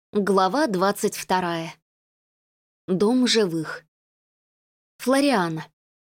Глава 22. Дом живых. Флориана.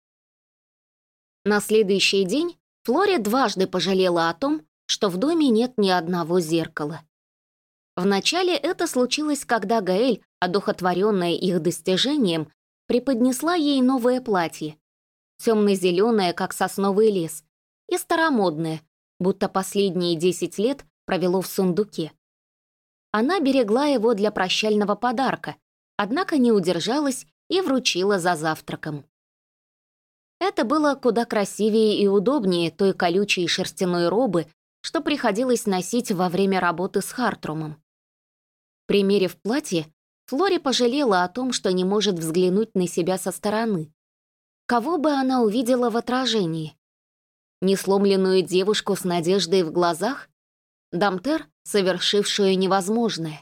На следующий день Флори дважды пожалела о том, что в доме нет ни одного зеркала. Вначале это случилось, когда Гаэль, одухотворенная их достижением, преподнесла ей новое платье, темно-зеленое, как сосновый лес, и старомодное, будто последние 10 лет провело в сундуке. Она берегла его для прощального подарка, однако не удержалась и вручила за завтраком. Это было куда красивее и удобнее той колючей шерстяной робы, что приходилось носить во время работы с Хартрумом. Примерив платье, Флори пожалела о том, что не может взглянуть на себя со стороны. Кого бы она увидела в отражении? Несломленную девушку с надеждой в глазах? Дамтер, совершившую невозможное.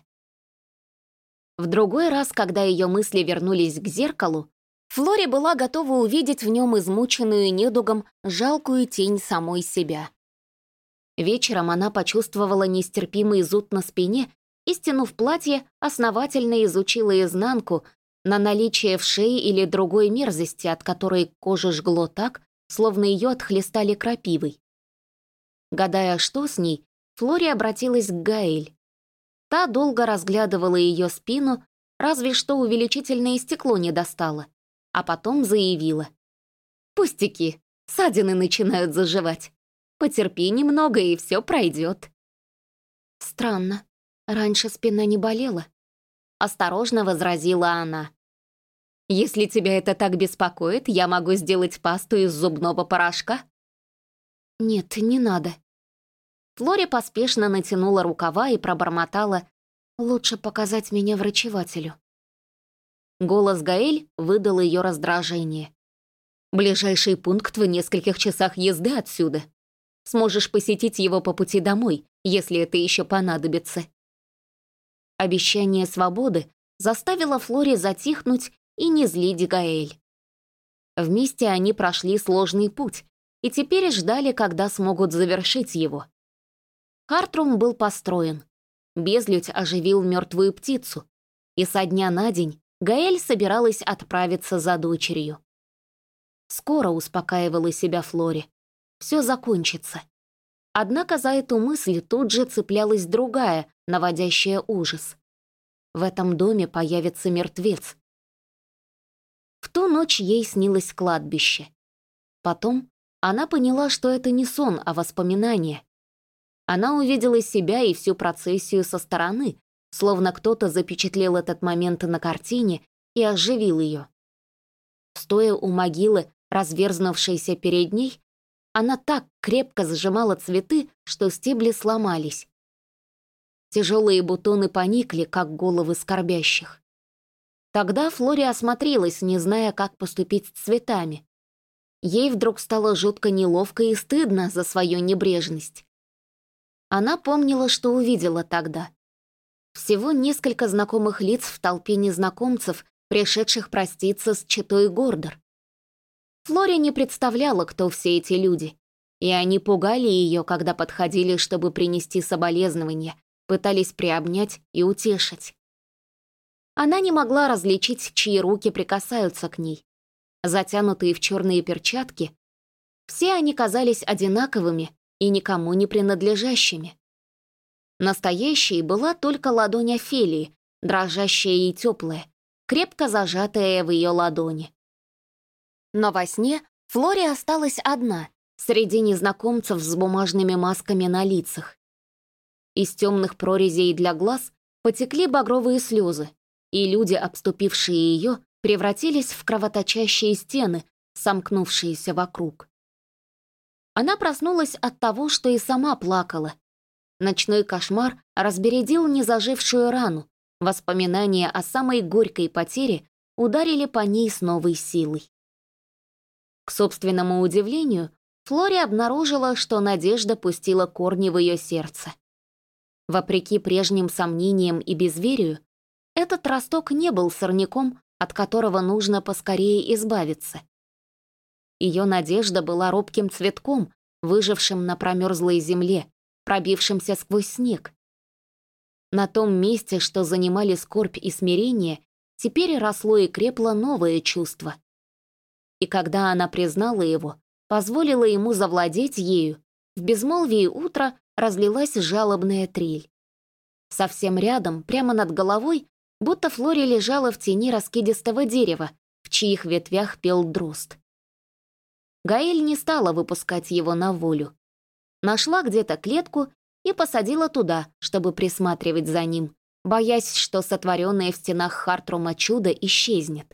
В другой раз, когда ее мысли вернулись к зеркалу, Флори была готова увидеть в нем измученную недугом жалкую тень самой себя. Вечером она почувствовала нестерпимый зуд на спине и, стянув платье, основательно изучила изнанку на наличие в шее или другой мерзости, от которой кожу жгло так, словно ее отхлестали крапивой. Гадая, что с ней, Флори обратилась к Гаэль. Та долго разглядывала ее спину, разве что увеличительное стекло не достала, а потом заявила. «Пустяки, ссадины начинают заживать. Потерпи немного, и все пройдет». «Странно, раньше спина не болела», — осторожно возразила она. «Если тебя это так беспокоит, я могу сделать пасту из зубного порошка». «Нет, не надо». Флори поспешно натянула рукава и пробормотала: «Лучше показать меня врачевателю». Голос Гаэль выдал ее раздражение. «Ближайший пункт в нескольких часах езды отсюда. Сможешь посетить его по пути домой, если это еще понадобится». Обещание свободы заставило Флори затихнуть и не злить Гаэль. Вместе они прошли сложный путь и теперь ждали, когда смогут завершить его. Хартрум был построен. Безлюдь оживил мертвую птицу, и со дня на день Гаэль собиралась отправиться за дочерью. Скоро успокаивала себя Флори. Все закончится. Однако за эту мысль тут же цеплялась другая, наводящая ужас. В этом доме появится мертвец. В ту ночь ей снилось кладбище. Потом она поняла, что это не сон, а воспоминание. Она увидела себя и всю процессию со стороны, словно кто-то запечатлел этот момент на картине и оживил ее. Стоя у могилы, разверзнувшейся перед ней, она так крепко сжимала цветы, что стебли сломались. Тяжелые бутоны поникли, как головы скорбящих. Тогда Флори осмотрелась, не зная, как поступить с цветами. Ей вдруг стало жутко неловко и стыдно за свою небрежность. Она помнила, что увидела тогда. Всего несколько знакомых лиц в толпе незнакомцев, пришедших проститься с четой Гордор. Флори не представляла, кто все эти люди, и они пугали ее, когда подходили, чтобы принести соболезнования, пытались приобнять и утешить. Она не могла различить, чьи руки прикасаются к ней. Затянутые в черные перчатки, все они казались одинаковыми и никому не принадлежащими. Настоящей была только ладонь Офелии, дрожащая и теплая, крепко зажатая в ее ладони. Но во сне Флори осталась одна, среди незнакомцев с бумажными масками на лицах. Из темных прорезей для глаз потекли багровые слезы, и люди, обступившие ее, превратились в кровоточащие стены, сомкнувшиеся вокруг. Она проснулась от того, что и сама плакала. Ночной кошмар разбередил незажившую рану, воспоминания о самой горькой потере ударили по ней с новой силой. К собственному удивлению, Флори обнаружила, что надежда пустила корни в ее сердце. Вопреки прежним сомнениям и безверию, этот росток не был сорняком, от которого нужно поскорее избавиться. Ее надежда была робким цветком, выжившим на промерзлой земле, пробившимся сквозь снег. На том месте, что занимали скорбь и смирение, теперь росло и крепло новое чувство. И когда она признала его, позволила ему завладеть ею, в безмолвии утра разлилась жалобная трель. Совсем рядом, прямо над головой, будто Флори лежала в тени раскидистого дерева, в чьих ветвях пел дрозд. Гаэль не стала выпускать его на волю. Нашла где-то клетку и посадила туда, чтобы присматривать за ним, боясь, что сотворенное в стенах Хартрума чудо исчезнет.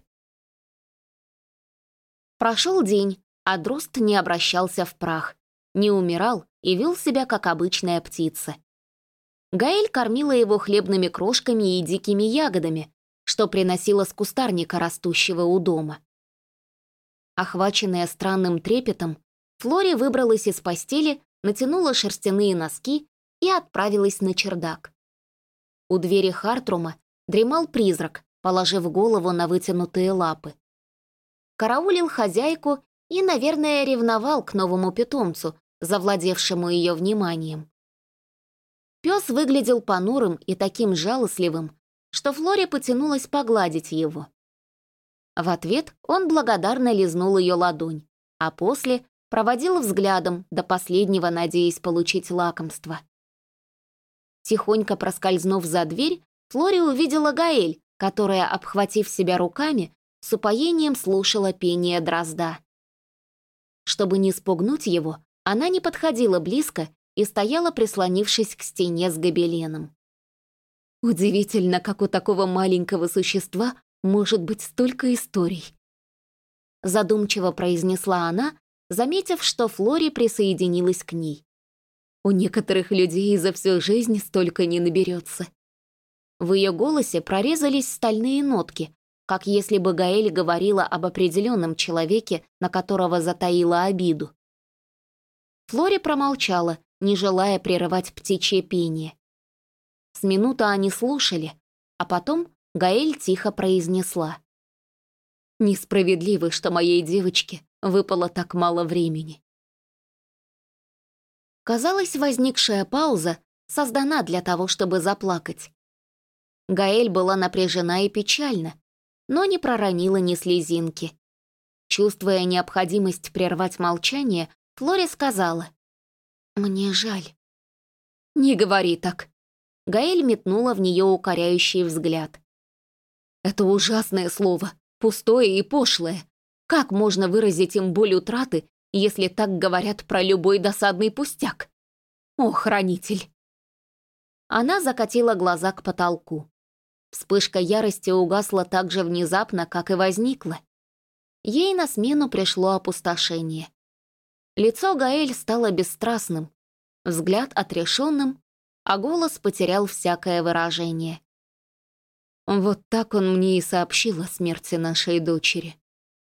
Прошел день, а дрозд не обращался в прах, не умирал и вел себя, как обычная птица. Гаэль кормила его хлебными крошками и дикими ягодами, что приносила с кустарника, растущего у дома. Охваченная странным трепетом, Флори выбралась из постели, натянула шерстяные носки и отправилась на чердак. У двери Хартрума дремал призрак, положив голову на вытянутые лапы. Караулил хозяйку и, наверное, ревновал к новому питомцу, завладевшему ее вниманием. Пес выглядел понурым и таким жалостливым, что Флори потянулась погладить его. В ответ он благодарно лизнул ее ладонь, а после проводил взглядом, до последнего надеясь получить лакомство. Тихонько проскользнув за дверь, Флори увидела Гаэль, которая, обхватив себя руками, с упоением слушала пение дрозда. Чтобы не спугнуть его, она не подходила близко и стояла, прислонившись к стене с гобеленом. Удивительно, как у такого маленького существа может быть столько историй. Задумчиво произнесла она, заметив, что Флори присоединилась к ней. У некоторых людей за всю жизнь столько не наберется. В ее голосе прорезались стальные нотки, как если бы Гаэль говорила об определенном человеке, на которого затаила обиду. Флори промолчала, не желая прерывать птичье пение. С минуты они слушали, а потом Гаэль тихо произнесла: «Несправедливо, что моей девочке выпало так мало времени». Казалось, возникшая пауза создана для того, чтобы заплакать. Гаэль была напряжена и печальна, но не проронила ни слезинки. Чувствуя необходимость прервать молчание, Флори сказала: «Мне жаль». «Не говори так». Гаэль метнула в нее укоряющий взгляд. «Это ужасное слово, пустое и пошлое. Как можно выразить им боль утраты, если так говорят про любой досадный пустяк? О, хранитель!» Она закатила глаза к потолку. Вспышка ярости угасла так же внезапно, как и возникла. Ей на смену пришло опустошение. Лицо Гаэль стало бесстрастным, взгляд отрешенным, а голос потерял всякое выражение. Вот так он мне и сообщил о смерти нашей дочери.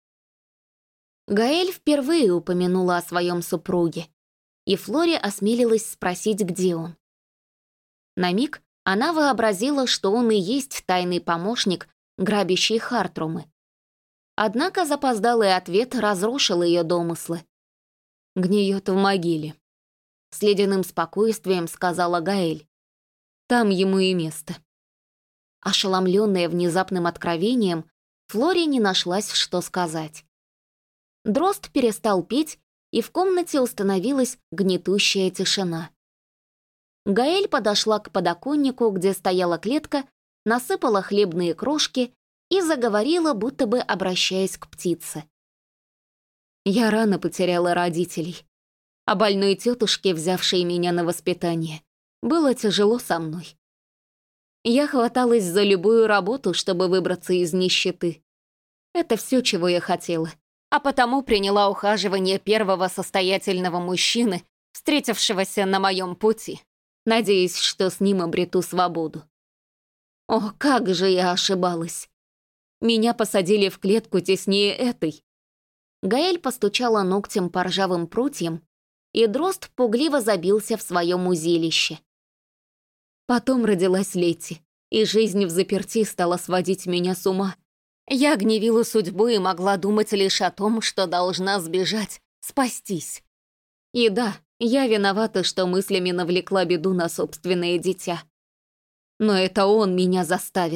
Гаэль впервые упомянула о своем супруге, и Флори осмелилась спросить, где он. На миг она вообразила, что он и есть тайный помощник, грабящий Хартрумы. Однако запоздалый ответ разрушил ее домыслы. «Гниет в могиле», — с ледяным спокойствием сказала Гаэль. «Там ему и место». Ошеломленная внезапным откровением, Флори не нашлась, что сказать. Дрозд перестал петь, и в комнате установилась гнетущая тишина. Гаэль подошла к подоконнику, где стояла клетка, насыпала хлебные крошки и заговорила, будто бы обращаясь к птице. «Я рано потеряла родителей. А больной тетушке, взявшей меня на воспитание, было тяжело со мной. Я хваталась за любую работу, чтобы выбраться из нищеты. Это все, чего я хотела, а потому приняла ухаживание первого состоятельного мужчины, встретившегося на моем пути, надеясь, что с ним обрету свободу. О, как же я ошибалась! Меня посадили в клетку теснее этой». Гаэль постучала ногтем по ржавым прутьям, и дрозд пугливо забился в своем узилище. Потом родилась Летти, и жизнь взаперти стала сводить меня с ума. Я гневила судьбу и могла думать лишь о том, что должна сбежать, спастись. И да, я виновата, что мыслями навлекла беду на собственное дитя. Но это он меня заставил.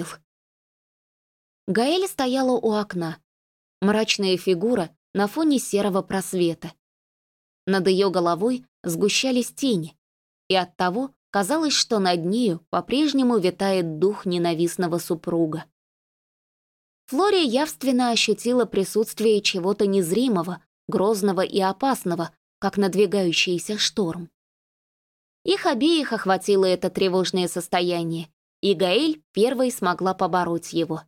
Гаэль стояла у окна. Мрачная фигура на фоне серого просвета. Над ее головой сгущались тени, и оттого казалось, что над нею по-прежнему витает дух ненавистного супруга. Флори явственно ощутила присутствие чего-то незримого, грозного и опасного, как надвигающийся шторм. Их обеих охватило это тревожное состояние, и Гаэль первой смогла побороть его.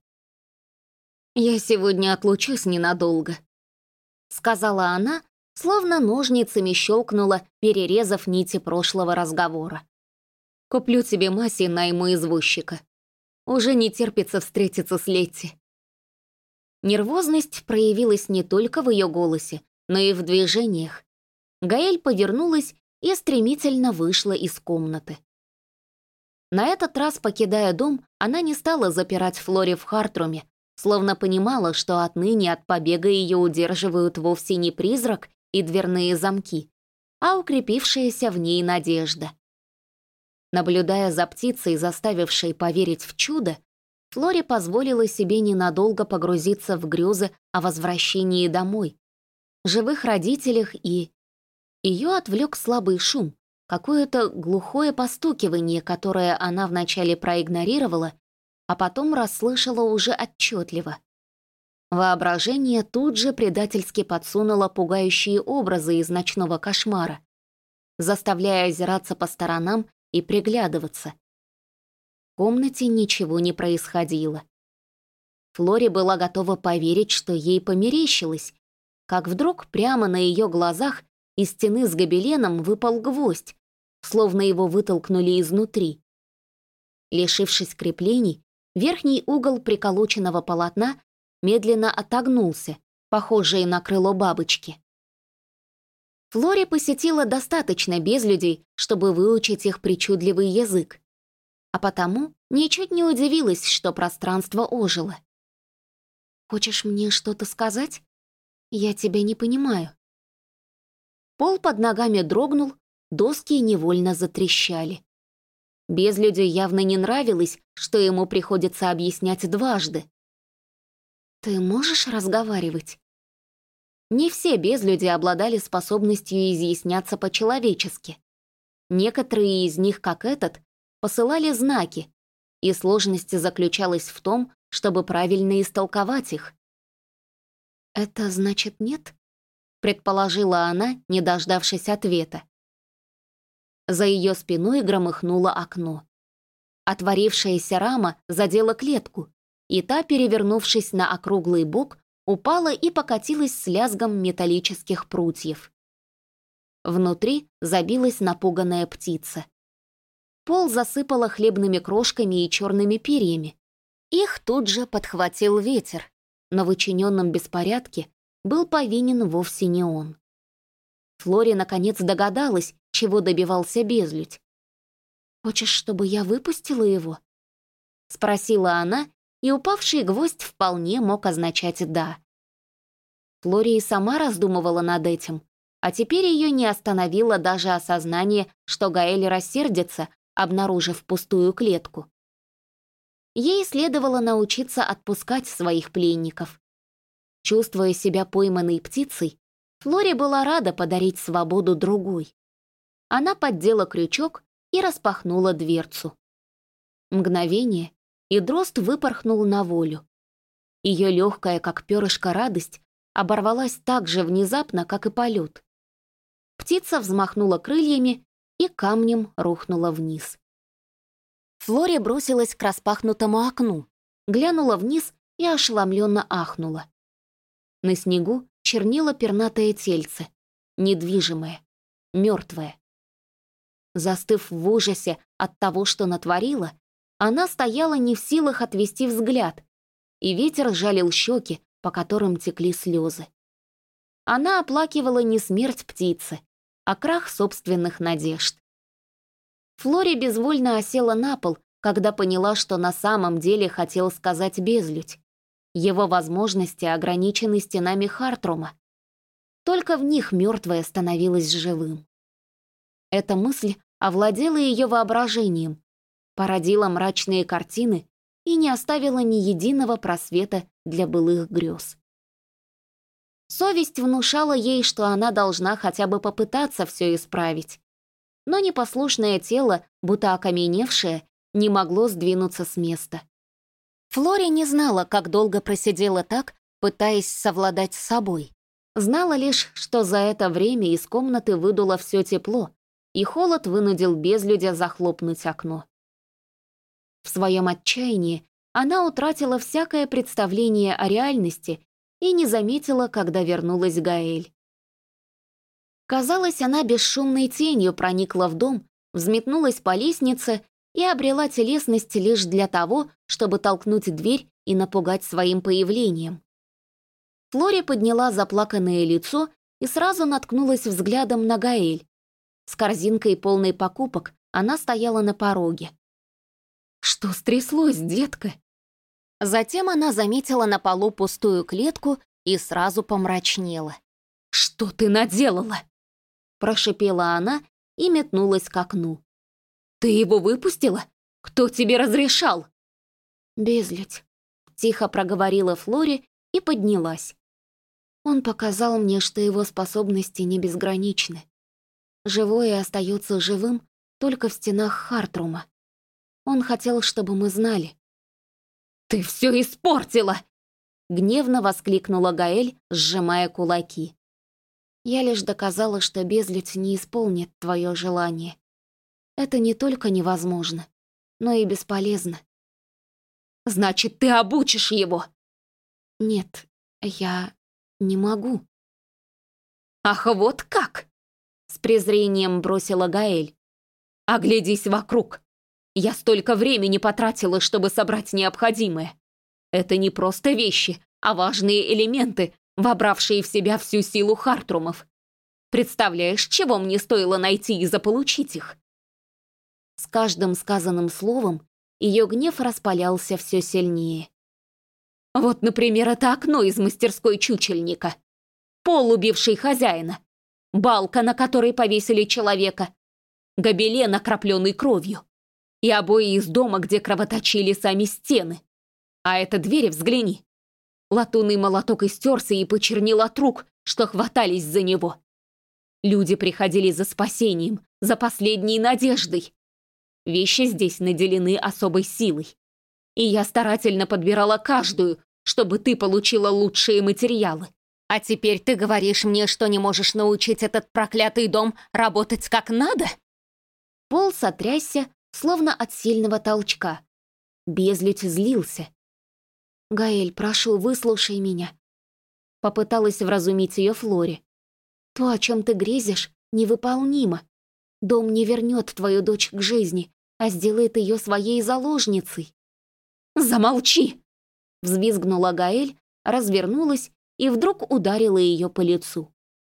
«Я сегодня отлучусь ненадолго», — сказала она, словно ножницами щелкнула, перерезав нити прошлого разговора. «Куплю тебе Маси и найму извозчика. Уже не терпится встретиться с Летти». Нервозность проявилась не только в ее голосе, но и в движениях. Гаэль повернулась и стремительно вышла из комнаты. На этот раз, покидая дом, она не стала запирать Флори в Хартруме, словно понимала, что отныне от побега ее удерживают вовсе не призрак и дверные замки, а укрепившаяся в ней надежда. Наблюдая за птицей, заставившей поверить в чудо, Флори позволила себе ненадолго погрузиться в грезы о возвращении домой, живых родителях и... Ее отвлек слабый шум, какое-то глухое постукивание, которое она вначале проигнорировала, а потом расслышала уже отчетливо. Воображение тут же предательски подсунуло пугающие образы из ночного кошмара, заставляя озираться по сторонам и приглядываться. В комнате ничего не происходило. Флори была готова поверить, что ей померещилось, как вдруг прямо на ее глазах из стены с гобеленом выпал гвоздь, словно его вытолкнули изнутри. Лишившись креплений, верхний угол приколоченного полотна медленно отогнулся, похожий на крыло бабочки. Флори посетила достаточно безлюдей, чтобы выучить их причудливый язык, а потому ничуть не удивилась, что пространство ожило. «Хочешь мне что-то сказать? Я тебя не понимаю». Пол под ногами дрогнул, доски невольно затрещали. Безлюдю явно не нравилось, что ему приходится объяснять дважды. «Ты можешь разговаривать?» Не все безлюди обладали способностью изъясняться по-человечески. Некоторые из них, как этот, посылали знаки, и сложность заключалась в том, чтобы правильно истолковать их. «Это значит нет?» — предположила она, не дождавшись ответа. За ее спиной громыхнуло окно. Отворившаяся рама задела клетку, и та, перевернувшись на округлый бок, упала и покатилась с лязгом металлических прутьев. Внутри забилась напуганная птица. Пол засыпала хлебными крошками и черными перьями. Их тут же подхватил ветер, но в учиненном беспорядке был повинен вовсе не он. Флори наконец догадалась, чего добивался безлюдь. «Хочешь, чтобы я выпустила его?» — спросила она, и упавший гвоздь вполне мог означать «да». Флори и сама раздумывала над этим, а теперь ее не остановило даже осознание, что Гаэль рассердится, обнаружив пустую клетку. Ей следовало научиться отпускать своих пленников. Чувствуя себя пойманной птицей, Флори была рада подарить свободу другой. Она поддела крючок и распахнула дверцу. Мгновение, и дрозд выпорхнул на волю. Ее легкая, как перышко, радость оборвалась так же внезапно, как и полет. Птица взмахнула крыльями и камнем рухнула вниз. Флори бросилась к распахнутому окну, глянула вниз и ошеломленно ахнула. На снегу чернило пернатое тельце, недвижимое, мертвое. Застыв в ужасе от того, что натворила, она стояла не в силах отвести взгляд, и ветер жалил щеки, по которым текли слезы. Она оплакивала не смерть птицы, а крах собственных надежд. Флори безвольно осела на пол, когда поняла, что на самом деле хотел сказать безлюдь. Его возможности ограничены стенами Хартрума. Только в них мертвое становилось живым. Эта мысль овладела ее воображением, породила мрачные картины и не оставила ни единого просвета для былых грез. Совесть внушала ей, что она должна хотя бы попытаться все исправить. Но непослушное тело, будто окаменевшее, не могло сдвинуться с места. Флори не знала, как долго просидела так, пытаясь совладать с собой. Знала лишь, что за это время из комнаты выдуло все тепло, и холод вынудил безлюдя захлопнуть окно. В своем отчаянии она утратила всякое представление о реальности и не заметила, когда вернулась Гаэль. Казалось, она бесшумной тенью проникла в дом, взметнулась по лестнице и обрела телесность лишь для того, чтобы толкнуть дверь и напугать своим появлением. Флори подняла заплаканное лицо и сразу наткнулась взглядом на Гаэль. С корзинкой полной покупок она стояла на пороге. «Что стряслось, детка?» Затем она заметила на полу пустую клетку и сразу помрачнела. «Что ты наделала?» Прошипела она и метнулась к окну. «Ты его выпустила? Кто тебе разрешал?» «Безлюдь», — тихо проговорила Флори и поднялась. Он показал мне, что его способности не безграничны. Живое остается живым только в стенах Хартрума. Он хотел, чтобы мы знали. «Ты все испортила!» — гневно воскликнула Гаэль, сжимая кулаки. «Я лишь доказала, что безлюдь не исполнит твое желание. Это не только невозможно, но и бесполезно». «Значит, ты обучишь его?» «Нет, я не могу». «Ах, вот как!» — с презрением бросила Гаэль. «Оглядись вокруг. Я столько времени потратила, чтобы собрать необходимое. Это не просто вещи, а важные элементы, вобравшие в себя всю силу Хартрумов. Представляешь, чего мне стоило найти и заполучить их?» С каждым сказанным словом ее гнев распалялся все сильнее. «Вот, например, это окно из мастерской чучельника, пол, убивший хозяина, балка, на которой повесили человека, гобелен, окропленный кровью, и обои из дома, где кровоточили сами стены. А эта дверь, взгляни. Латунный молоток истерся и почернел от рук, что хватались за него. Люди приходили за спасением, за последней надеждой. Вещи здесь наделены особой силой. И я старательно подбирала каждую, чтобы ты получила лучшие материалы. А теперь ты говоришь мне, что не можешь научить этот проклятый дом работать как надо?» Пол сотрясся, словно от сильного толчка. Безлюдь злился. «Гаэль, прошу, выслушай меня». Попыталась вразумить ее Флори. «То, о чем ты грезишь, невыполнимо. Дом не вернет твою дочь к жизни, а сделает ее своей заложницей». «Замолчи!» — взвизгнула Гаэль, развернулась и вдруг ударила ее по лицу.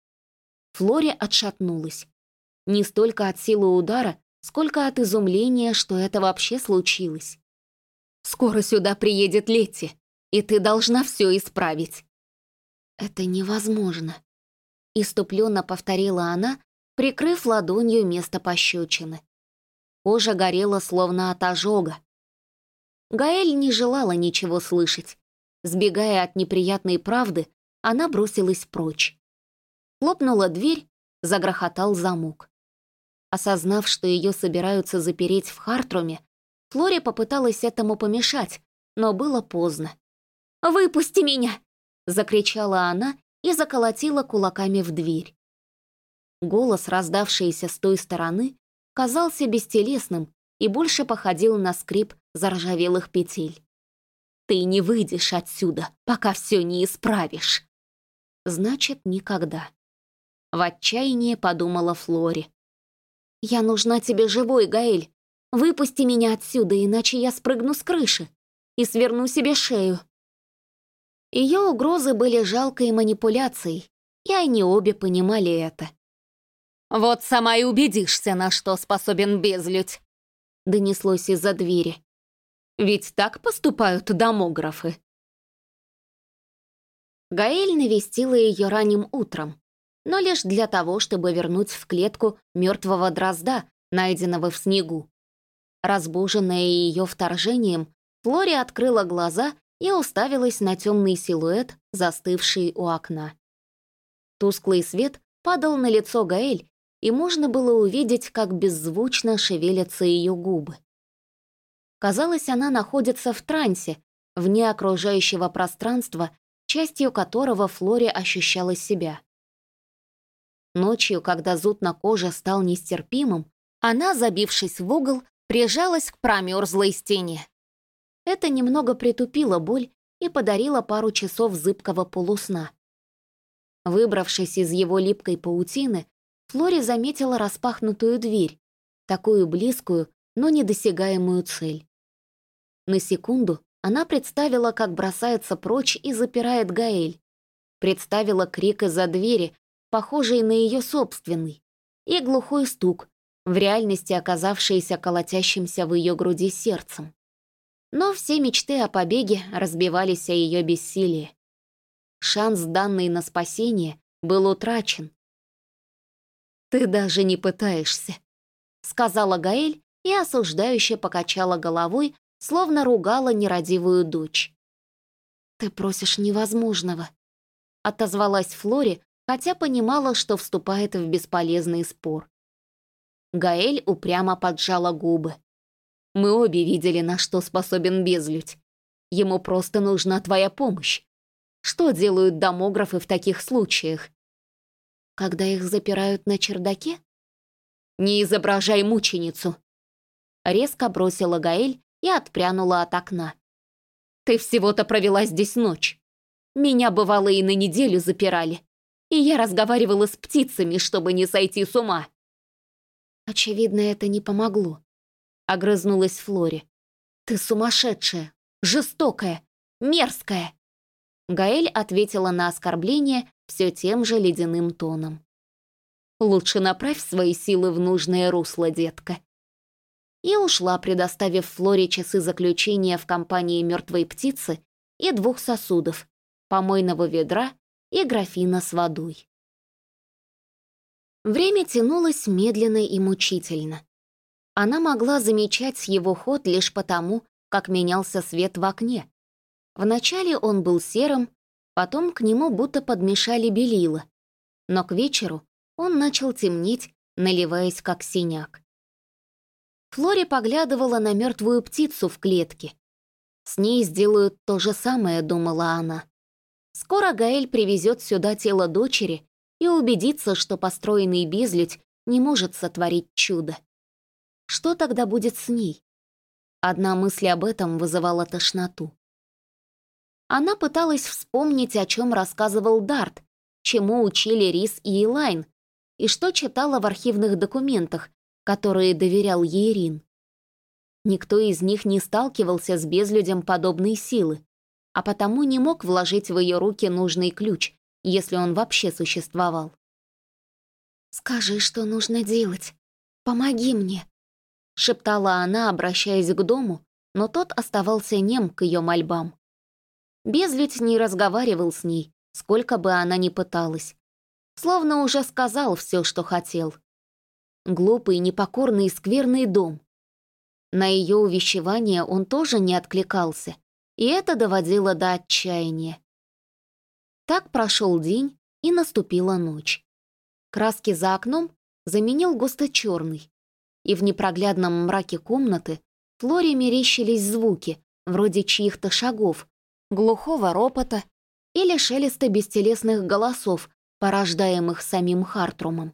Флори отшатнулась. Не столько от силы удара, сколько от изумления, что это вообще случилось. «Скоро сюда приедет Летти, и ты должна все исправить». «Это невозможно», — иступленно повторила она, прикрыв ладонью место пощечины. Кожа горела, словно от ожога. Гаэль не желала ничего слышать. Сбегая от неприятной правды, она бросилась прочь. Хлопнула дверь, загрохотал замок. Осознав, что ее собираются запереть в Хартруме, Флори попыталась этому помешать, но было поздно. «Выпусти меня!» — закричала она и заколотила кулаками в дверь. Голос, раздавшийся с той стороны, казался бестелесным и больше походил на скрип заржавелых петель. «Ты не выйдешь отсюда, пока все не исправишь!» «Значит, никогда!» В отчаянии подумала Флори. «Я нужна тебе живой, Гаэль. Выпусти меня отсюда, иначе я спрыгну с крыши и сверну себе шею». Ее угрозы были жалкой манипуляцией, и они обе понимали это. «Вот сама и убедишься, на что способен безлюдь», — донеслось из-за двери. «Ведь так поступают домографы». Гаэль навестила ее ранним утром, но лишь для того, чтобы вернуть в клетку мертвого дрозда, найденного в снегу. Разбуженная ее вторжением, Флори открыла глаза и уставилась на темный силуэт, застывший у окна. Тусклый свет падал на лицо Гаэль, и можно было увидеть, как беззвучно шевелятся ее губы. Казалось, она находится в трансе, вне окружающего пространства, частью которого Флори ощущала себя. Ночью, когда зуд на коже стал нестерпимым, она, забившись в угол, прижалась к промерзлой стене. Это немного притупило боль и подарило пару часов зыбкого полусна. Выбравшись из его липкой паутины, Флори заметила распахнутую дверь, такую близкую, но недосягаемую цель. На секунду она представила, как бросается прочь и запирает Гаэль. Представила крик из-за двери, похожий на ее собственный, и глухой стук, в реальности оказавшийся колотящимся в ее груди сердцем. Но все мечты о побеге разбивались о ее бессилие. Шанс, данный на спасение, был утрачен. «Ты даже не пытаешься», — сказала Гаэль и осуждающе покачала головой, словно ругала нерадивую дочь. «Ты просишь невозможного», — отозвалась Флори, хотя понимала, что вступает в бесполезный спор. Гаэль упрямо поджала губы. «Мы обе видели, на что способен безлюдь. Ему просто нужна твоя помощь. Что делают домографы в таких случаях? Когда их запирают на чердаке? Не изображай мученицу!» Резко бросила Гаэль и отпрянула от окна. «Ты всего-то провела здесь ночь. Меня, бывало, и на неделю запирали. И я разговаривала с птицами, чтобы не сойти с ума». «Очевидно, это не помогло», — огрызнулась Флори. «Ты сумасшедшая, жестокая, мерзкая!» Гаэль ответила на оскорбление все тем же ледяным тоном. «Лучше направь свои силы в нужное русло, детка». И ушла, предоставив Флоре часы заключения в компании мертвой птицы и 2 сосудов, помойного ведра и графина с водой. Время тянулось медленно и мучительно. Она могла замечать его ход лишь потому, как менялся свет в окне. Вначале он был серым, потом к нему будто подмешали белила, но к вечеру он начал темнеть, наливаясь как синяк. Флори поглядывала на мертвую птицу в клетке. С ней сделают то же самое, думала она. Скоро Гаэль привезет сюда тело дочери и убедится, что построенный безлюдь не может сотворить чудо. Что тогда будет с ней? Одна мысль об этом вызывала тошноту. Она пыталась вспомнить, о чем рассказывал Дарт, чему учили Рис и Элайн, и что читала в архивных документах, которые доверял ей Рин. Никто из них не сталкивался с безлюдем подобной силы, а потому не мог вложить в ее руки нужный ключ, если он вообще существовал. «Скажи, что нужно делать. Помоги мне», — шептала она, обращаясь к дому, но тот оставался нем к ее мольбам. Безлюдь не разговаривал с ней, сколько бы она ни пыталась. Словно уже сказал все, что хотел. Глупый, непокорный и скверный дом. На ее увещевание он тоже не откликался, и это доводило до отчаяния. Так прошел день, и наступила ночь. Краски за окном заменил густо-черный, и в непроглядном мраке комнаты Флоре мерещились звуки, вроде чьих-то шагов, глухого ропота или шелеста бестелесных голосов, порождаемых самим Хартрумом.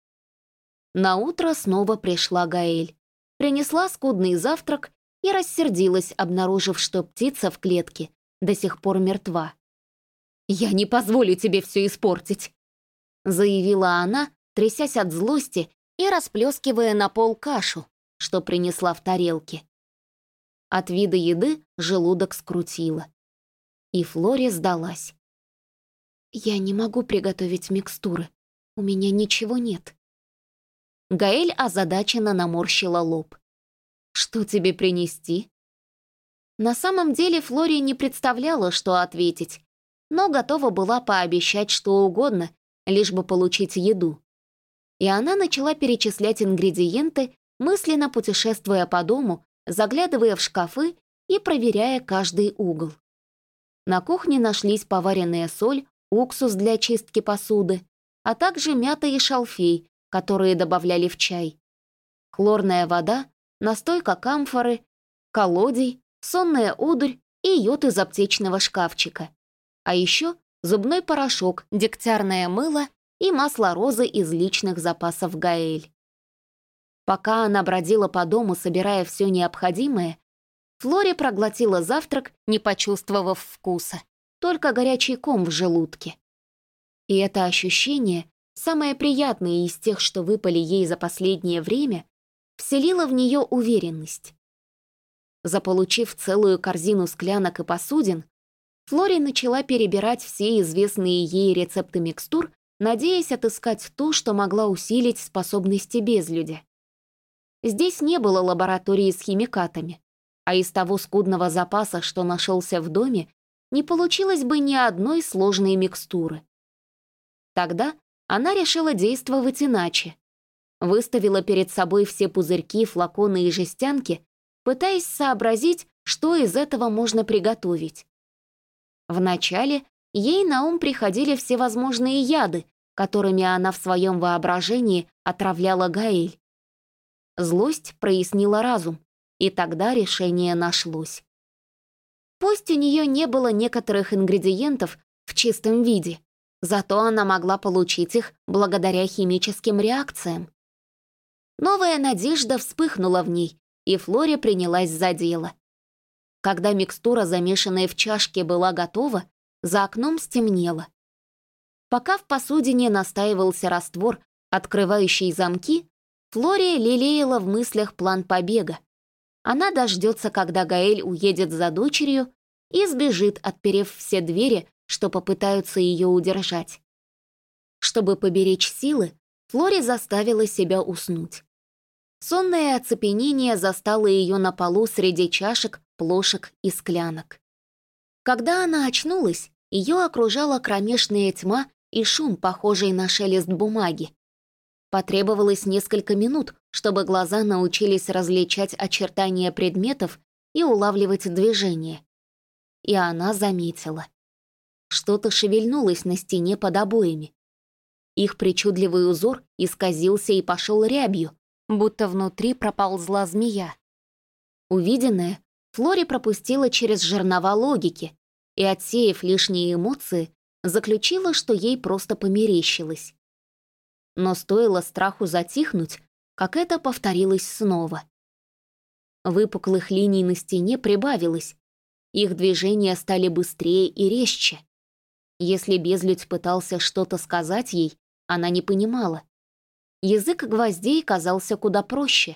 Наутро снова пришла Гаэль, принесла скудный завтрак и рассердилась, обнаружив, что птица в клетке до сих пор мертва. «Я не позволю тебе все испортить», — заявила она, трясясь от злости и расплескивая на пол кашу, что принесла в тарелке. От вида еды желудок скрутило. И Флори сдалась. «Я не могу приготовить микстуры. У меня ничего нет». Гаэль озадаченно наморщила лоб. «Что тебе принести?» На самом деле Флори не представляла, что ответить, но готова была пообещать что угодно, лишь бы получить еду. И она начала перечислять ингредиенты, мысленно путешествуя по дому, заглядывая в шкафы и проверяя каждый угол. На кухне нашлись поваренная соль, уксус для чистки посуды, а также мята и шалфей, которые добавляли в чай. Хлорная вода, настойка камфоры, колодий, сонная удурь и йод из аптечного шкафчика. А еще зубной порошок, дегтярное мыло и масло розы из личных запасов Гаэль. Пока она бродила по дому, собирая все необходимое, Флори проглотила завтрак, не почувствовав вкуса, только горячий ком в желудке. И это ощущение, самое приятное из тех, что выпали ей за последнее время, вселило в нее уверенность. Заполучив целую корзину склянок и посудин, Флори начала перебирать все известные ей рецепты микстур, надеясь отыскать ту, что могла усилить способности безлюдя. Здесь не было лаборатории с химикатами, а из того скудного запаса, что нашелся в доме, не получилось бы ни одной сложной микстуры. Тогда она решила действовать иначе. Выставила перед собой все пузырьки, флаконы и жестянки, пытаясь сообразить, что из этого можно приготовить. Вначале ей на ум приходили всевозможные яды, которыми она в своем воображении отравляла Гаэль. Злость прояснила разум, и тогда решение нашлось. Пусть у нее не было некоторых ингредиентов в чистом виде, зато она могла получить их благодаря химическим реакциям. Новая надежда вспыхнула в ней, и Флори принялась за дело. Когда микстура, замешанная в чашке, была готова, за окном стемнело. Пока в посудине настаивался раствор, открывающий замки, Флори лелеяла в мыслях план побега. Она дождется, когда Гаэль уедет за дочерью, и сбежит, отперев все двери, что попытаются ее удержать. Чтобы поберечь силы, Флори заставила себя уснуть. Сонное оцепенение застало ее на полу среди чашек, плошек и склянок. Когда она очнулась, ее окружала кромешная тьма и шум, похожий на шелест бумаги. Потребовалось несколько минут, чтобы глаза научились различать очертания предметов и улавливать движение. И она заметила. Что-то шевельнулось на стене под обоями. Их причудливый узор исказился и пошел рябью, будто внутри проползла змея. Увиденное Флори пропустила через жернова логики и, отсеяв лишние эмоции, заключила, что ей просто померещилось. Но стоило страху затихнуть, как это повторилось снова. Выпуклых линий на стене прибавилось, их движения стали быстрее и резче. Если безлюдь пытался что-то сказать ей, она не понимала. Язык гвоздей казался куда проще.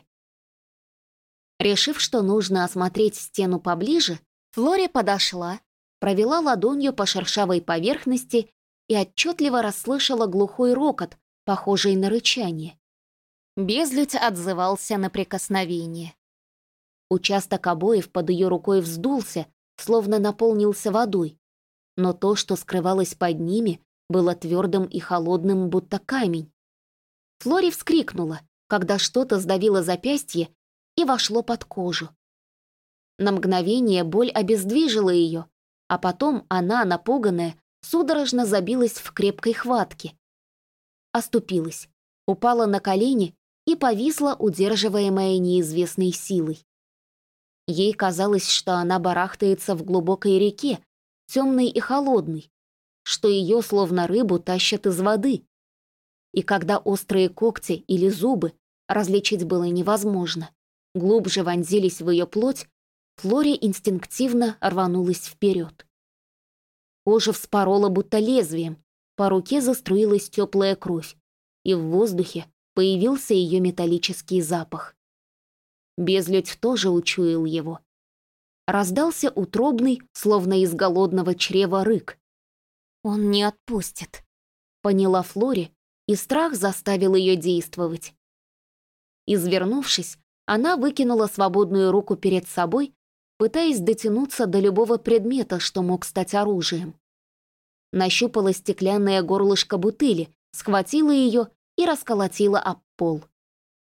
Решив, что нужно осмотреть стену поближе, Флори подошла, провела ладонью по шершавой поверхности и отчетливо расслышала глухой рокот, похожий на рычание. Безлюдь отзывался на прикосновение. Участок обоев под ее рукой вздулся, словно наполнился водой, но то, что скрывалось под ними, было твердым и холодным, будто камень. Флори вскрикнула, когда что-то сдавило запястье и вошло под кожу. На мгновение боль обездвижила ее, а потом она, напуганная, судорожно забилась в крепкой хватке. Оступилась, упала на колени и повисла, удерживаемая неизвестной силой. Ей казалось, что она барахтается в глубокой реке, темной и холодной, что ее, словно рыбу, тащат из воды. И когда острые когти или зубы, различить было невозможно, глубже вонзились в ее плоть, Флори инстинктивно рванулась вперед. Кожа вспорола будто лезвием, по руке заструилась теплая кровь, и в воздухе появился ее металлический запах. Безлюдь тоже учуял его. Раздался утробный, словно из голодного чрева, рык. «Он не отпустит», — поняла Флори, и страх заставил ее действовать. Извернувшись, она выкинула свободную руку перед собой, пытаясь дотянуться до любого предмета, что мог стать оружием. Нащупала стеклянное горлышко бутыли, схватила ее и расколотила об пол.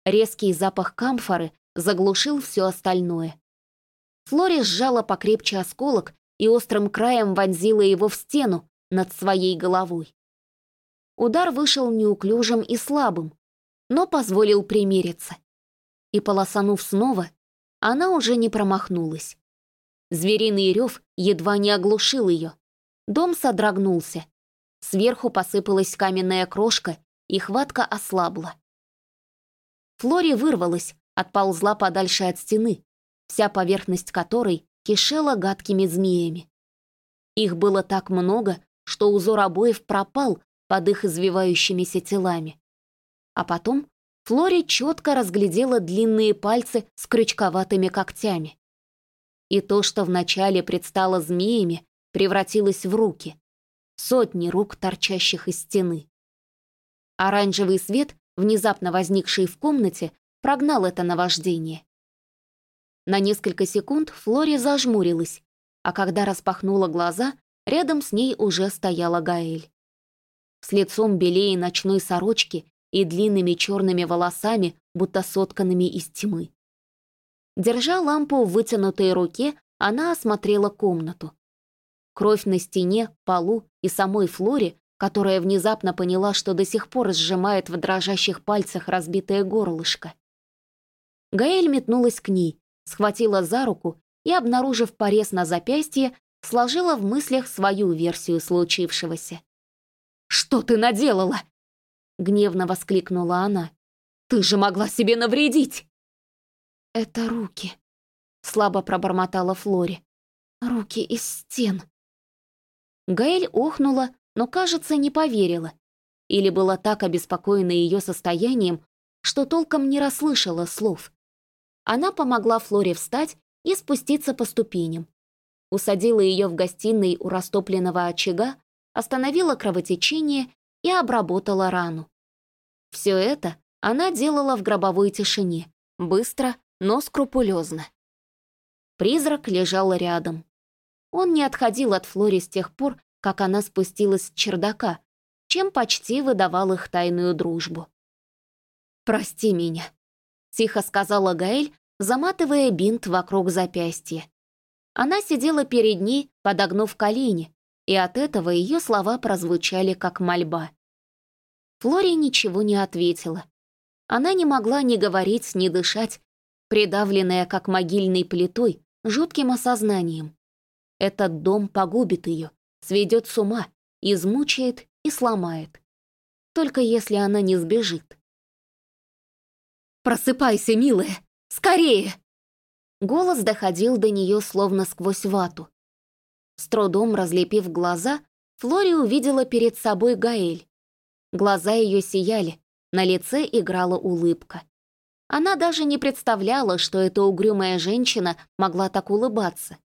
Резкий запах камфоры заглушил все остальное. Флори сжала покрепче осколок и острым краем вонзила его в стену над своей головой. Удар вышел неуклюжим и слабым, но позволил примириться. И, полосанув снова, она уже не промахнулась. Звериный рев едва не оглушил ее. Дом содрогнулся. Сверху посыпалась каменная крошка, и хватка ослабла. Флори вырвалась, отползла подальше от стены, вся поверхность которой кишела гадкими змеями. Их было так много, что узор обоев пропал под их извивающимися телами. А потом Флори четко разглядела длинные пальцы с крючковатыми когтями. И то, что вначале предстало змеями, превратилось в руки. Сотни рук, торчащих из стены. Оранжевый свет, внезапно возникший в комнате, прогнал это наваждение. На несколько секунд Флори зажмурилась, а когда распахнула глаза, рядом с ней уже стояла Гаэль. С лицом белее ночной сорочки и длинными черными волосами, будто сотканными из тьмы. Держа лампу в вытянутой руке, она осмотрела комнату. Кровь на стене, полу и самой Флоре, которая внезапно поняла, что до сих пор сжимает в дрожащих пальцах разбитое горлышко. Гаэль метнулась к ней, схватила за руку и, обнаружив порез на запястье, сложила в мыслях свою версию случившегося. «Что ты наделала?» — гневно воскликнула она. «Ты же могла себе навредить!» «Это руки», — слабо пробормотала Флори. «Руки из стен». Гаэль охнула, но, кажется, не поверила. Или была так обеспокоена ее состоянием, что толком не расслышала слов. Она помогла Флоре встать и спуститься по ступеням. Усадила ее в гостиной у растопленного очага, остановила кровотечение и обработала рану. Все это она делала в гробовой тишине, быстро, но скрупулезно. Призрак лежал рядом. Он не отходил от Флори с тех пор, как она спустилась с чердака, чем почти выдавал их тайную дружбу. «Прости меня», — тихо сказала Гаэль, заматывая бинт вокруг запястья. Она сидела перед ней, подогнув колени, и от этого ее слова прозвучали как мольба. Флори ничего не ответила. Она не могла ни говорить, ни дышать, придавленная как могильной плитой, жутким осознанием. Этот дом погубит ее, сведет с ума, измучает и сломает. Только если она не сбежит. «Просыпайся, милая! Скорее!» Голос доходил до нее словно сквозь вату. С трудом разлепив глаза, Флори увидела перед собой Гаэль. Глаза ее сияли, на лице играла улыбка. Она даже не представляла, что эта угрюмая женщина могла так улыбаться.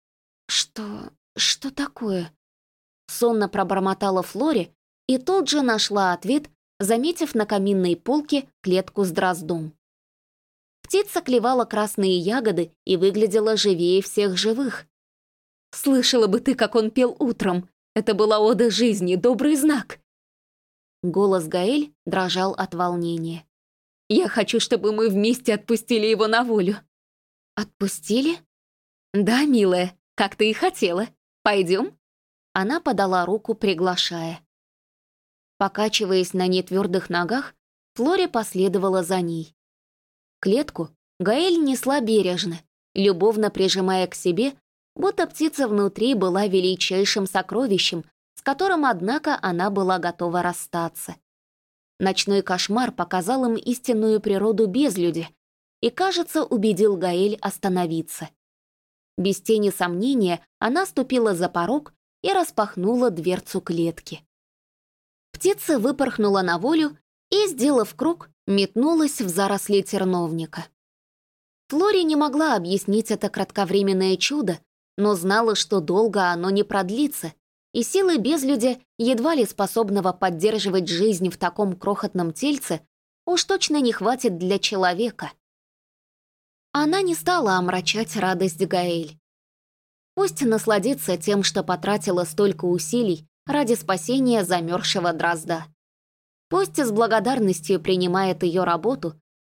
«Что такое?» Сонно пробормотала Флори и тут же нашла ответ, заметив на каминной полке клетку с дроздом. Птица клевала красные ягоды и выглядела живее всех живых. «Слышала бы ты, как он пел утром! Это была ода жизни, добрый знак!» Голос Гаэль дрожал от волнения. «Я хочу, чтобы мы вместе отпустили его на волю». «Отпустили?» «Да, милая, как ты и хотела. Пойдем?» Она подала руку, приглашая. Покачиваясь на нетвердых ногах, Флори последовала за ней. Клетку Гаэль несла бережно, любовно прижимая к себе, будто птица внутри была величайшим сокровищем, с которым, однако, она была готова расстаться. Ночной кошмар показал им истинную природу безлюдя и, кажется, убедил Гаэль остановиться. Без тени сомнения она ступила за порог и распахнула дверцу клетки. Птица выпорхнула на волю и, сделав круг, метнулась в заросли терновника. Флори не могла объяснить это кратковременное чудо, но знала, что долго оно не продлится, и силы безлюдя, едва ли способного поддерживать жизнь в таком крохотном тельце, уж точно не хватит для человека. Она не стала омрачать радость Гаэль. Пусть насладится тем, что потратила столько усилий ради спасения замерзшего дрозда. Пусть с благодарностью принимает ее работу,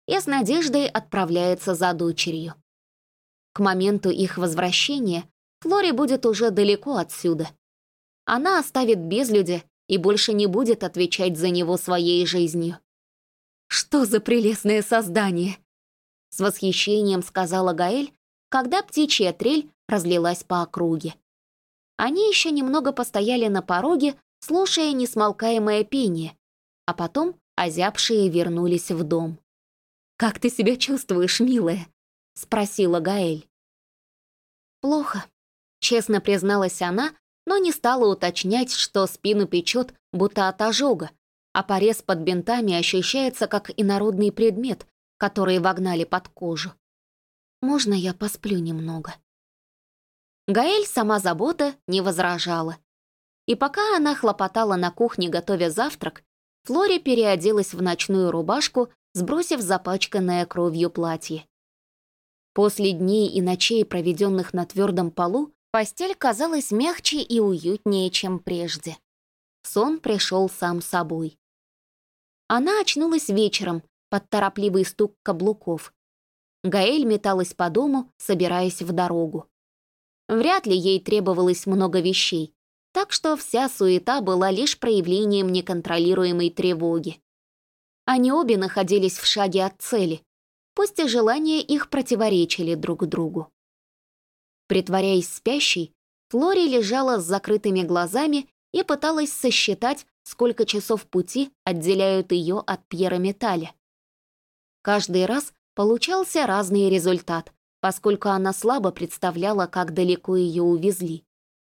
и с надеждой отправляется за дочерью. К моменту их возвращения Флори будет уже далеко отсюда. Она оставит безлюдя и больше не будет отвечать за него своей жизнью. «Что за прелестное создание!» С восхищением сказала Гаэль, когда птичья трель разлилась по округе. Они еще немного постояли на пороге, слушая несмолкаемое пение, а потом озябшие вернулись в дом. «Как ты себя чувствуешь, милая?» — спросила Гаэль. «Плохо», — честно призналась она, но не стала уточнять, что спину печет, будто от ожога, а порез под бинтами ощущается как инородный предмет, который вогнали под кожу. «Можно я посплю немного?» Гаэль, сама забота, не возражала. И пока она хлопотала на кухне, готовя завтрак, Флори переоделась в ночную рубашку, сбросив запачканное кровью платье. После дней и ночей, проведенных на твердом полу, постель казалась мягче и уютнее, чем прежде. Сон пришел сам собой. Она очнулась вечером под торопливый стук каблуков. Гаэль металась по дому, собираясь в дорогу. Вряд ли ей требовалось много вещей, так что вся суета была лишь проявлением неконтролируемой тревоги. Они обе находились в шаге от цели, пусть и желания их противоречили друг другу. Притворяясь спящей, Флори лежала с закрытыми глазами и пыталась сосчитать, сколько часов пути отделяют ее от Пьера Металя. Каждый раз получался разный результат, поскольку она слабо представляла, как далеко ее увезли.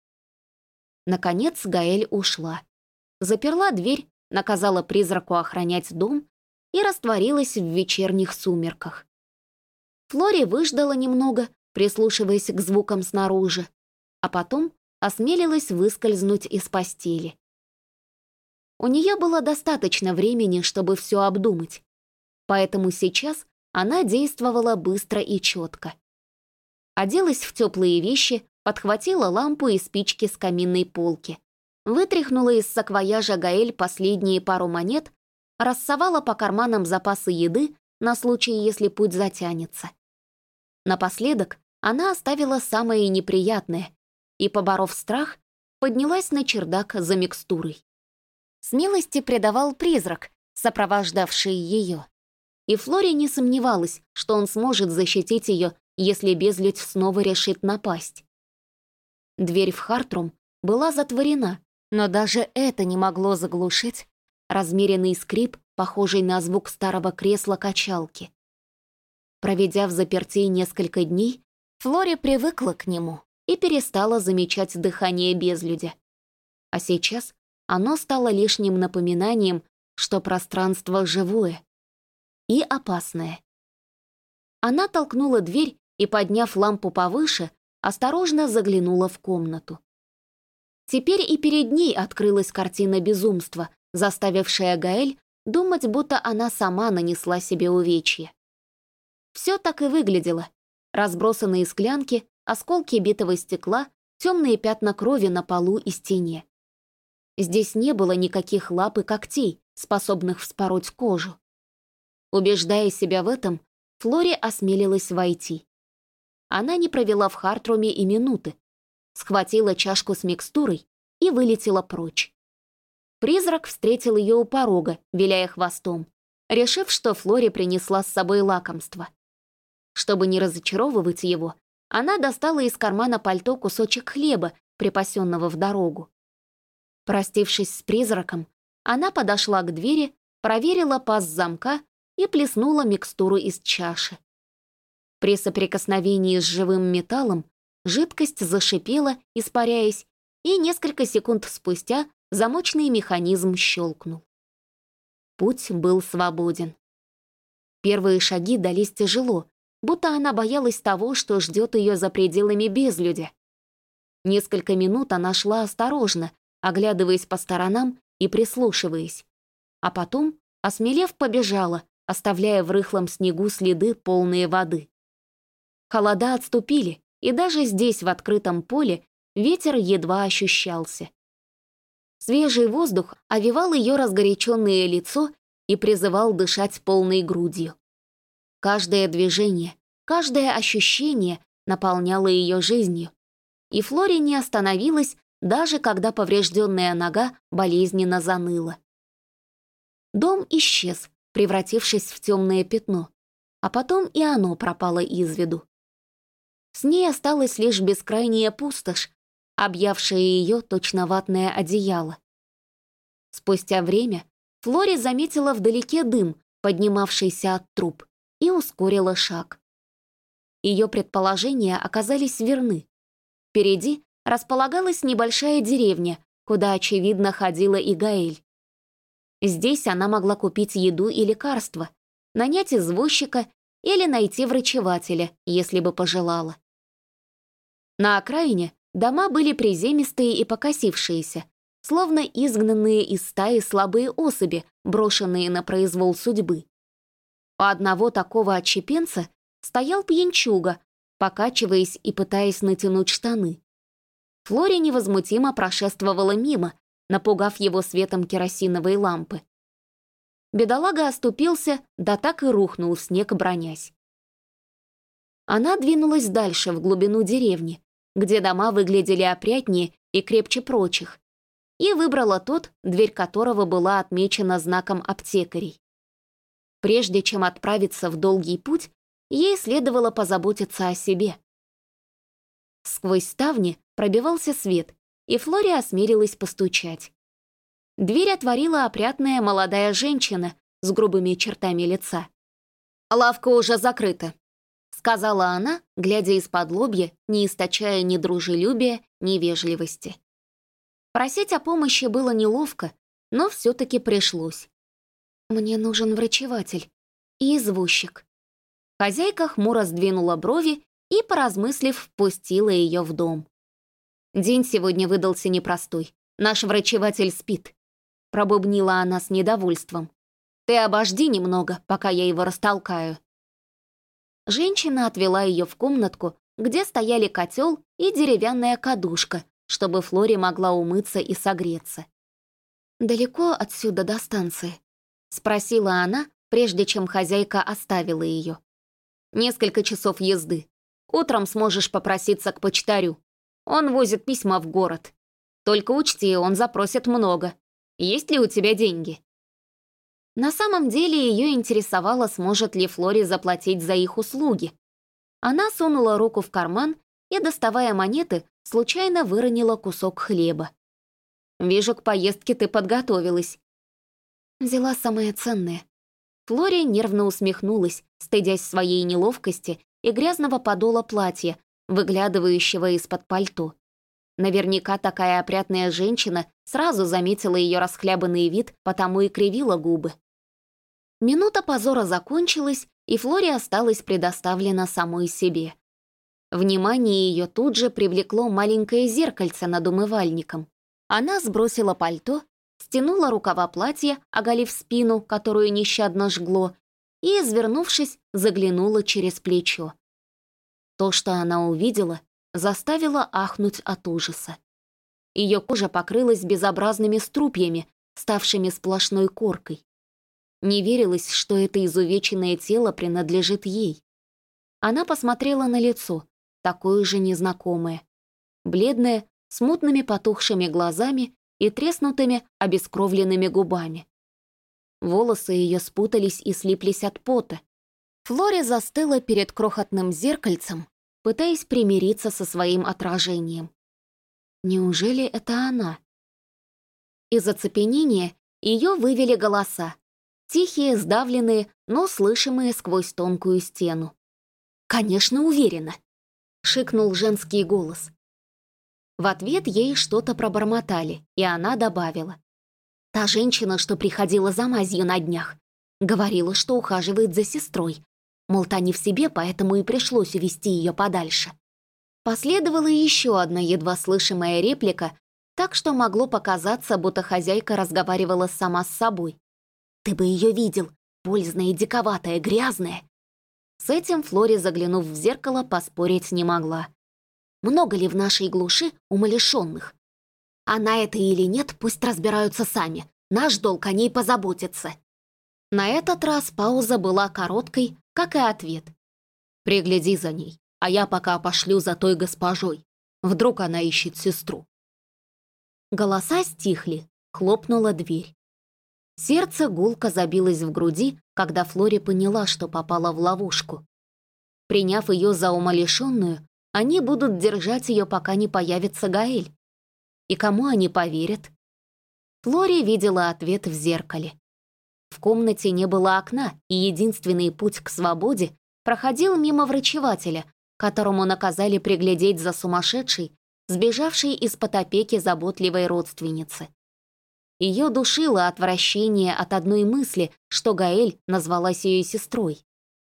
Наконец Гаэль ушла. Заперла дверь, наказала призраку охранять дом и растворилась в вечерних сумерках. Флори выждала немного, прислушиваясь к звукам снаружи, а потом осмелилась выскользнуть из постели. У нее было достаточно времени, чтобы все обдумать, поэтому сейчас она действовала быстро и четко. Оделась в теплые вещи, подхватила лампу и спички с каминной полки, вытряхнула из саквояжа Гаэль последние пару монет, рассовала по карманам запасы еды на случай, если путь затянется. Напоследок она оставила самое неприятное и, поборов страх, поднялась на чердак за микстурой. Смелости придавал призрак, сопровождавший ее. И Флори не сомневалась, что он сможет защитить ее, если безлюдь снова решит напасть. Дверь в Хартрум была затворена, но даже это не могло заглушить размеренный скрип, похожий на звук старого кресла-качалки. Проведя в заперти несколько дней, Флори привыкла к нему и перестала замечать дыхание безлюдя. А сейчас оно стало лишним напоминанием, что пространство живое и опасное. Она толкнула дверь и, подняв лампу повыше, осторожно заглянула в комнату. Теперь и перед ней открылась картина безумства, заставившая Гаэль думать, будто она сама нанесла себе увечье. Все так и выглядело. Разбросанные склянки, осколки битого стекла, темные пятна крови на полу и стене. Здесь не было никаких лап и когтей, способных вспороть кожу. Убеждая себя в этом, Флори осмелилась войти. Она не провела в Хартруме и минуты, схватила чашку с микстурой и вылетела прочь. Призрак встретил ее у порога, виляя хвостом, решив, что Флори принесла с собой лакомство. Чтобы не разочаровывать его, она достала из кармана пальто кусочек хлеба, припасенного в дорогу. Простившись с призраком, она подошла к двери, проверила паз замка и плеснула микстуру из чаши. При соприкосновении с живым металлом жидкость зашипела, испаряясь, и несколько секунд спустя замочный механизм щелкнул. Путь был свободен. Первые шаги дались тяжело, будто она боялась того, что ждет ее за пределами безлюдя. Несколько минут она шла осторожно, оглядываясь по сторонам и прислушиваясь, а потом, осмелев, побежала, оставляя в рыхлом снегу следы, полные воды. Холода отступили, и даже здесь, в открытом поле, ветер едва ощущался. Свежий воздух овевал ее разгоряченное лицо и призывал дышать полной грудью. Каждое движение, каждое ощущение наполняло ее жизнью. И Флори не остановилась, даже когда поврежденная нога болезненно заныла. Дом исчез, превратившись в темное пятно, а потом и оно пропало из виду. С ней осталась лишь бескрайняя пустошь, объявшая ее точно ватное одеяло. Спустя время Флори заметила вдалеке дым, поднимавшийся от труб, и ускорила шаг. Ее предположения оказались верны. Впереди располагалась небольшая деревня, куда, очевидно, ходила и Гаэль. Здесь она могла купить еду и лекарства, нанять извозчика или найти врачевателя, если бы пожелала. На окраине дома были приземистые и покосившиеся, словно изгнанные из стаи слабые особи, брошенные на произвол судьбы. У одного такого отщепенца стоял пьянчуга, покачиваясь и пытаясь натянуть штаны. Флори невозмутимо прошествовала мимо, напугав его светом керосиновой лампы. Бедолага оступился, да так и рухнул в снег, бронясь. Она двинулась дальше, в глубину деревни, где дома выглядели опрятнее и крепче прочих, и выбрала тот, дверь которого была отмечена знаком аптекарей. Прежде чем отправиться в долгий путь, ей следовало позаботиться о себе. Сквозь ставни пробивался свет, и Флори осмелилась постучать. Дверь отворила опрятная молодая женщина с грубыми чертами лица. «Лавка уже закрыта», — сказала она, глядя из-под лобья, не источая ни дружелюбия, ни вежливости. Просить о помощи было неловко, но все-таки пришлось. «Мне нужен врачеватель и извозчик». Хозяйка хмуро сдвинула брови и, поразмыслив, впустила ее в дом. «День сегодня выдался непростой. Наш врачеватель спит», — пробубнила она с недовольством. «Ты обожди немного, пока я его растолкаю». Женщина отвела ее в комнатку, где стояли котел и деревянная кадушка, чтобы Флори могла умыться и согреться. «Далеко отсюда до станции?» — спросила она, прежде чем хозяйка оставила ее. «Несколько часов езды. Утром сможешь попроситься к почтарю. Он возит письма в город. Только учти, он запросит много. Есть ли у тебя деньги?» На самом деле ее интересовало, сможет ли Флори заплатить за их услуги. Она сунула руку в карман и, доставая монеты, случайно выронила кусок хлеба. «Вижу, к поездке ты подготовилась». Взяла самое ценное. Флори нервно усмехнулась, стыдясь своей неловкости и грязного подола платья, выглядывающего из-под пальто. Наверняка такая опрятная женщина сразу заметила ее расхлябанный вид, потому и кривила губы. Минута позора закончилась, и Флори осталась предоставлена самой себе. Внимание ее тут же привлекло маленькое зеркальце над умывальником. Она сбросила пальто, стянула рукава платья, оголив спину, которую нещадно жгло, и, извернувшись, заглянула через плечо. То, что она увидела, заставило ахнуть от ужаса. Ее кожа покрылась безобразными струпьями, ставшими сплошной коркой. Не верилось, что это изувеченное тело принадлежит ей. Она посмотрела на лицо, такое же незнакомое. Бледное, с мутными потухшими глазами и треснутыми, обескровленными губами. Волосы ее спутались и слиплись от пота. Флори застыла перед крохотным зеркальцем, пытаясь примириться со своим отражением. Неужели это она? Из оцепенения ее вывели голоса. Тихие, сдавленные, но слышимые сквозь тонкую стену. «Конечно, уверена!» — шикнул женский голос. В ответ ей что-то пробормотали, и она добавила. «Та женщина, что приходила за мазью на днях, говорила, что ухаживает за сестрой. Мол, та не в себе, поэтому и пришлось увести ее подальше». Последовала еще одна едва слышимая реплика, так что могло показаться, будто хозяйка разговаривала сама с собой. «Ты бы ее видел, пользная, диковатая, грязная». С этим Флори, заглянув в зеркало, поспорить не могла. Много ли в нашей глуши умалишенных? А на это или нет, пусть разбираются сами. Наш долг о ней позаботиться. На этот раз пауза была короткой, как и ответ. «Пригляди за ней, а я пока пошлю за той госпожой. Вдруг она ищет сестру». Голоса стихли, хлопнула дверь. Сердце гулко забилось в груди, когда Флори поняла, что попала в ловушку. Приняв ее за умалишенную, они будут держать ее, пока не появится Гаэль. И кому они поверят? Флори видела ответ в зеркале. В комнате не было окна, и единственный путь к свободе проходил мимо врачевателя, которому наказали приглядеть за сумасшедшей, сбежавшей из-под опеки заботливой родственницы. Ее душило отвращение от одной мысли, что Гаэль назвалась ее сестрой.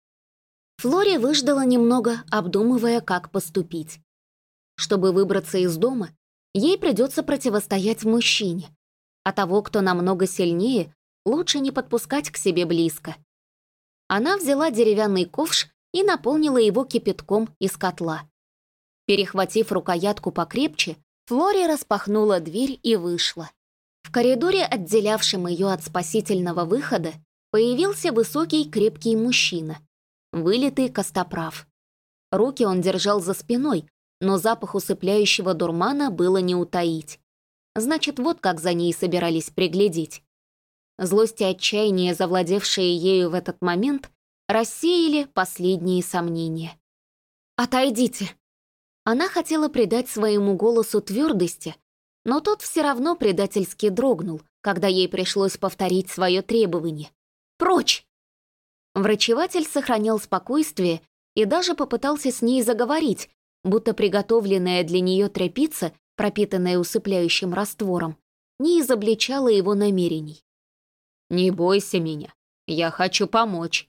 Флори выждала немного, обдумывая, как поступить. Чтобы выбраться из дома, ей придется противостоять мужчине, а того, кто намного сильнее, лучше не подпускать к себе близко. Она взяла деревянный ковш и наполнила его кипятком из котла. Перехватив рукоятку покрепче, Флори распахнула дверь и вышла. В коридоре, отделявшем ее от спасительного выхода, появился высокий крепкий мужчина, вылитый костоправ. Руки он держал за спиной, но запах усыпляющего дурмана было не утаить. Значит, вот как за ней собирались приглядеть. Злость и отчаяние, завладевшие ею в этот момент, рассеяли последние сомнения. «Отойдите!» Она хотела придать своему голосу твердости, но тот все равно предательски дрогнул, когда ей пришлось повторить свое требование. «Прочь!» Врачеватель сохранял спокойствие и даже попытался с ней заговорить, будто приготовленная для нее тряпица, пропитанная усыпляющим раствором, не изобличала его намерений. «Не бойся меня, я хочу помочь».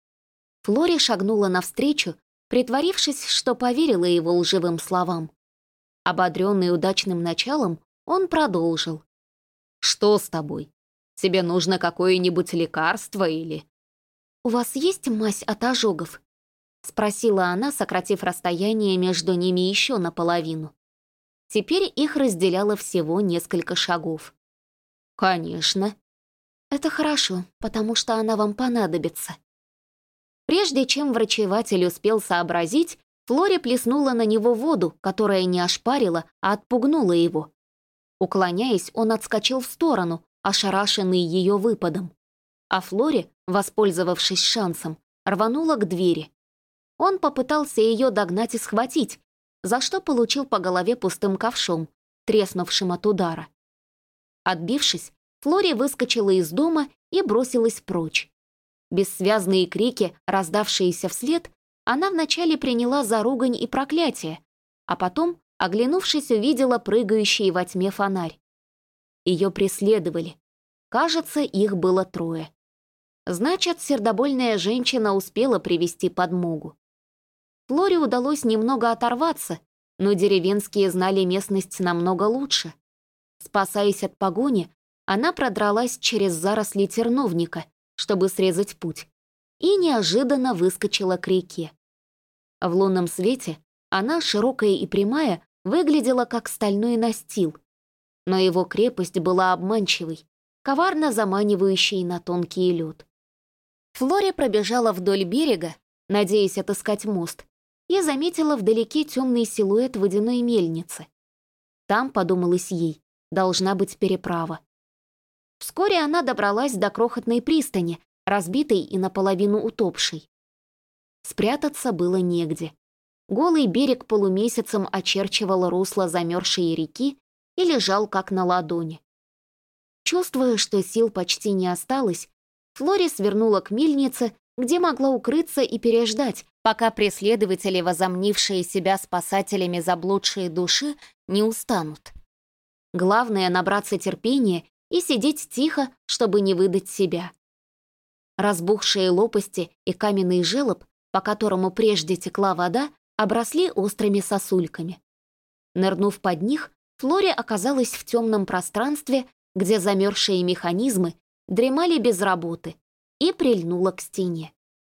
Флори шагнула навстречу, притворившись, что поверила его лживым словам. Ободренный удачным началом, он продолжил. «Что с тобой? Тебе нужно какое-нибудь лекарство или...» «У вас есть мазь от ожогов?» — спросила она, сократив расстояние между ними еще наполовину. Теперь их разделяло всего несколько шагов. «Конечно». «Это хорошо, потому что она вам понадобится». Прежде чем врачеватель успел сообразить, Флори плеснула на него воду, которая не ошпарила, а отпугнула его. Уклоняясь, он отскочил в сторону, ошарашенный ее выпадом. А Флори, воспользовавшись шансом, рванула к двери. Он попытался ее догнать и схватить, за что получил по голове пустым ковшом, треснувшим от удара. Отбившись, Флори выскочила из дома и бросилась прочь. Бессвязные крики, раздавшиеся вслед, она вначале приняла за ругань и проклятие, а потом, оглянувшись, увидела прыгающий во тьме фонарь. Ее преследовали. Кажется, их было 3. Значит, сердобольная женщина успела привести подмогу. Флоре удалось немного оторваться, но деревенские знали местность намного лучше. Спасаясь от погони, она продралась через заросли терновника, чтобы срезать путь, и неожиданно выскочила к реке. В лунном свете она, широкая и прямая, выглядела как стальной настил, но его крепость была обманчивой, коварно заманивающей на тонкий лед. Флори пробежала вдоль берега, надеясь отыскать мост, и заметила вдалеке темный силуэт водяной мельницы. Там, подумалось ей, должна быть переправа. Вскоре она добралась до крохотной пристани, разбитой и наполовину утопшей. Спрятаться было негде. Голый берег полумесяцем очерчивал русло замерзшей реки и лежал как на ладони. Чувствуя, что сил почти не осталось, Флори свернула к мельнице, где могла укрыться и переждать, пока преследователи, возомнившие себя спасателями заблудшие души, не устанут. Главное — набраться терпения и сидеть тихо, чтобы не выдать себя. Разбухшие лопасти и каменный желоб, по которому прежде текла вода, обросли острыми сосульками. Нырнув под них, Флори оказалась в темном пространстве, где замерзшие механизмы дремали без работы, и прильнула к стене.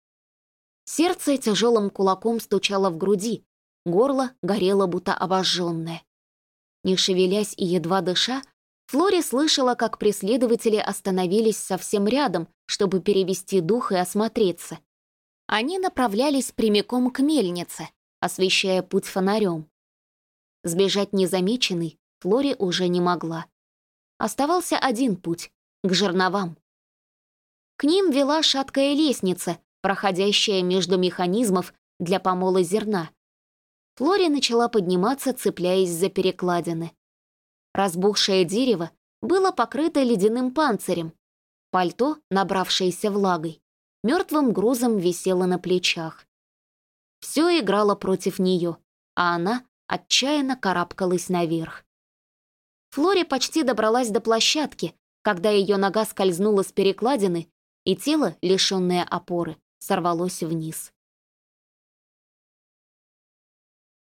Сердце тяжелым кулаком стучало в груди, горло горело, будто обожженное. Не шевелясь и едва дыша, Флори слышала, как преследователи остановились совсем рядом, чтобы перевести дух и осмотреться. Они направлялись прямиком к мельнице, освещая путь фонарем. Сбежать незамеченной Флори уже не могла. Оставался один путь — к жерновам. К ним вела шаткая лестница, проходящая между механизмов для помола зерна. Флори начала подниматься, цепляясь за перекладины. Разбухшее дерево было покрыто ледяным панцирем. Пальто, набравшееся влагой, мертвым грузом висело на плечах. Все играло против нее, а она отчаянно карабкалась наверх. Флори почти добралась до площадки, когда ее нога скользнула с перекладины, и тело, лишенное опоры, сорвалось вниз.